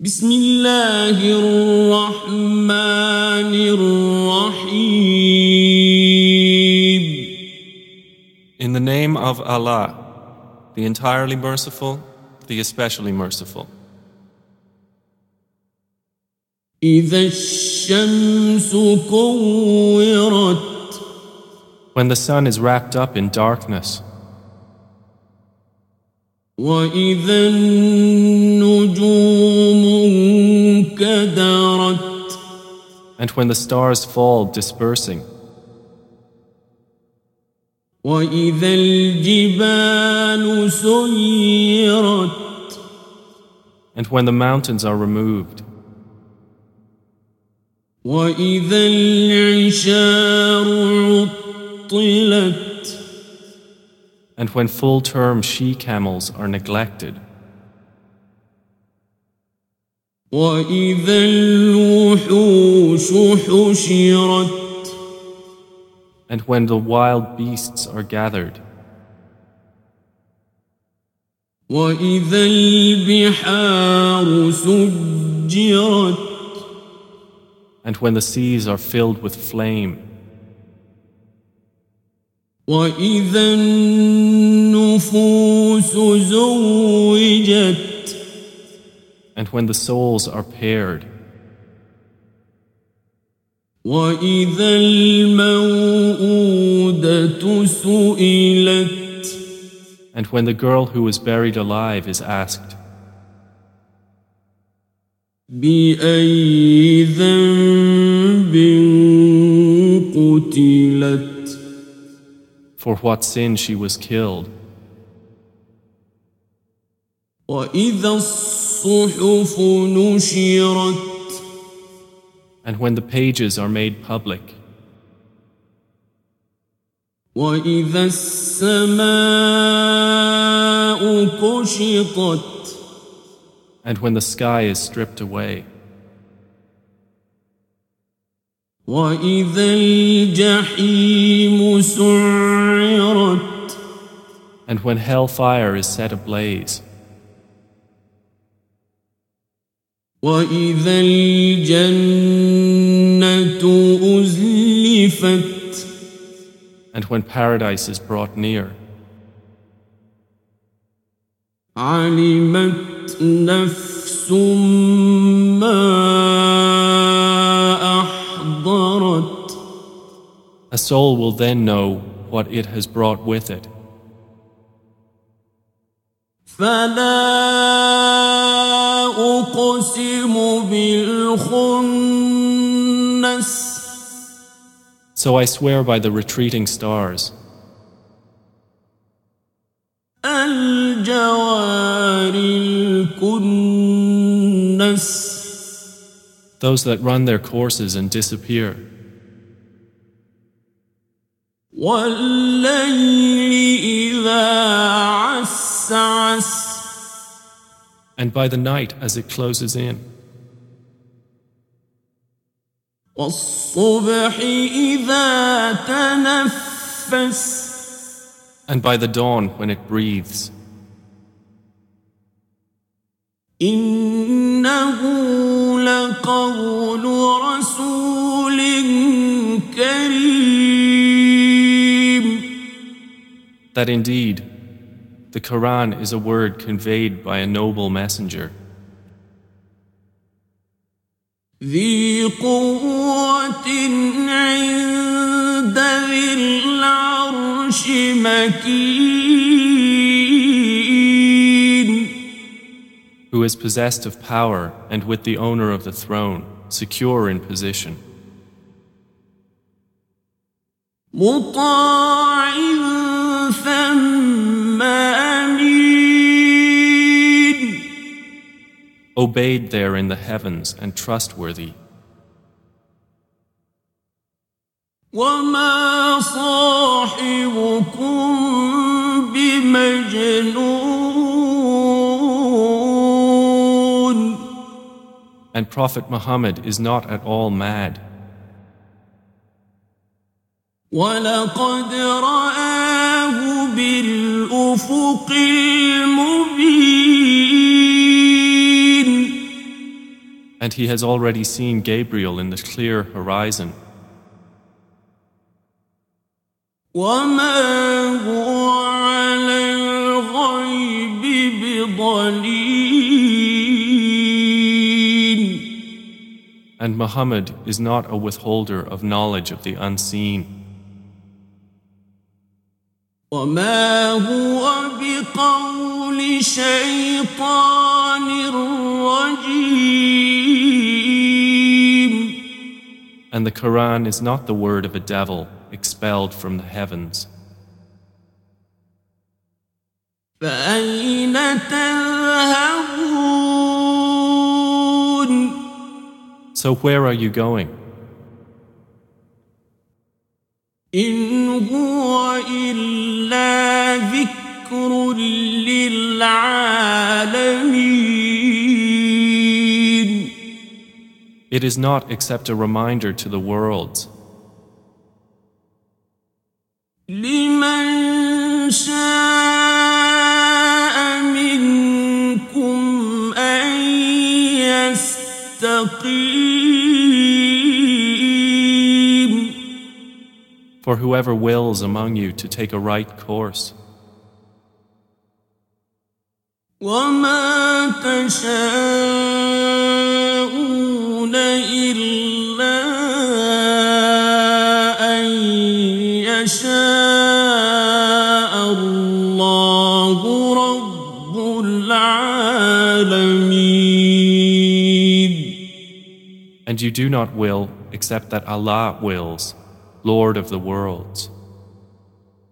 بسم الله الرحمن الرحيم. In the name of Allah, the entirely merciful, the especially merciful. إذا الشمس كورت. When the sun is wrapped up in darkness. وإذا النجوم انكدرت. And when the stars fall dispersing. وإذا الجبال سيرت. And when the mountains are removed. وإذا العشار عطلت. And when full-term she-camels are neglected. وإذا الوحوش حشرت. And when the wild beasts are gathered. وإذا البحار سجرت. And when the seas are filled with flame. وإذا النفوس زوجت. And when the souls are paired. وإذا الموءودة سئلت. And when the girl who was buried alive is asked, بأي ذنب قتلت. for what sin she was killed. وإذا الصحف نشرت. And when the pages are made public. وإذا السماء كشطت. And when the sky is stripped away. وإذا الجحيم سعرت. And when hellfire is set ablaze. وإذا الجنة أزلفت. And when paradise is brought near. علمت نفس ما أحضرت. A soul will then know what it has brought with it. فلا أقسم بالخنس. So I swear by the retreating stars. الجوار الكنس. Those that run their courses and disappear. والليل إذا عسعس. And by the night as it closes in. والصبح إذا تنفس. And by the dawn when it breathes. إنه لقول رسول كريم. That indeed, the Quran is a word conveyed by a noble messenger. ذي قوة عند ذي العرش مكين. Who is possessed of power and with the owner of the throne, secure in position. مطاع ثم أمين. Obeyed there in the heavens and trustworthy. وما صاحبكم بمجنون. And Prophet Muhammad is not at all mad. ولقد رآه بالأفق المبين. And he has already seen Gabriel in the clear horizon. وما هو على الغيب بضنين. And Muhammad is not a withholder of knowledge of the unseen. وما هو بقول شيطان رجيم. And the Quran is not the word of a devil expelled from the heavens. فأين تذهبون. So where are you going? إن هو إلا ذكر للعالمين. It is not except a reminder to the worlds. لمن شاء منكم أن يستقيم. For whoever wills among you to take a right course. وما تشاءون إلا أن يشاء الله رب العالمين. And you do not will except that Allah wills, Lord of the worlds.